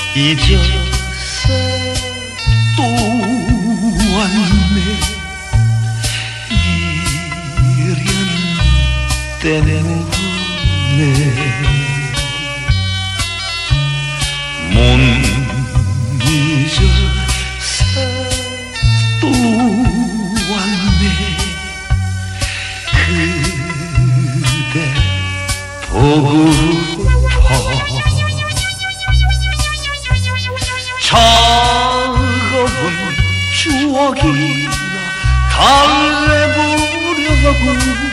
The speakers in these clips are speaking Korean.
잊어서 또 왔네. 미련 때문에 못 잊어서 또 왔네. 그대 보고파 차가운 추억이나 달래보려고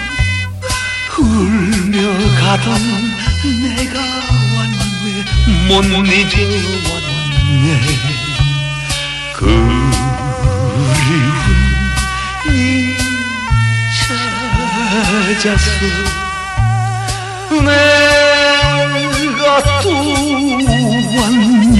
흘려가던 내가 왔네. 못 잊어왔네. 그리운 니 찾아서 내가 또 왔네.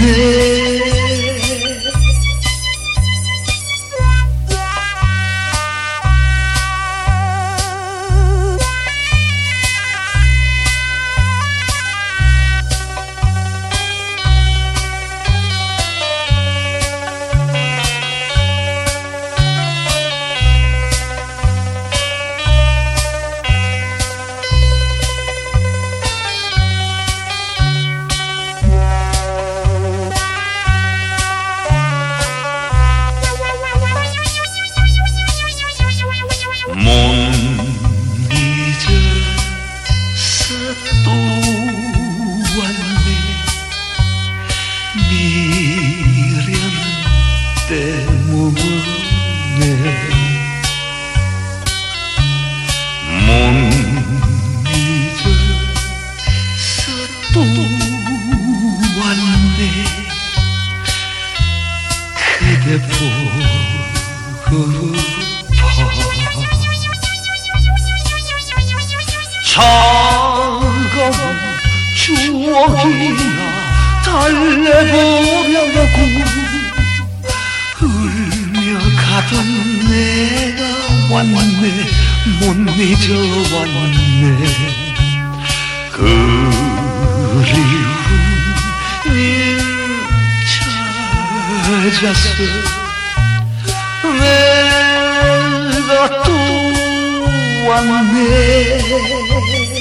못 잊어서 또 왔네. 미련 때문에 못 잊어서 또 왔네. 그대 보고파 차가운 추억이나 달래보려고 흘려가던 내가 왔네. 못 잊어왔네. 그리운 일 찾아서 내가 또 왔네.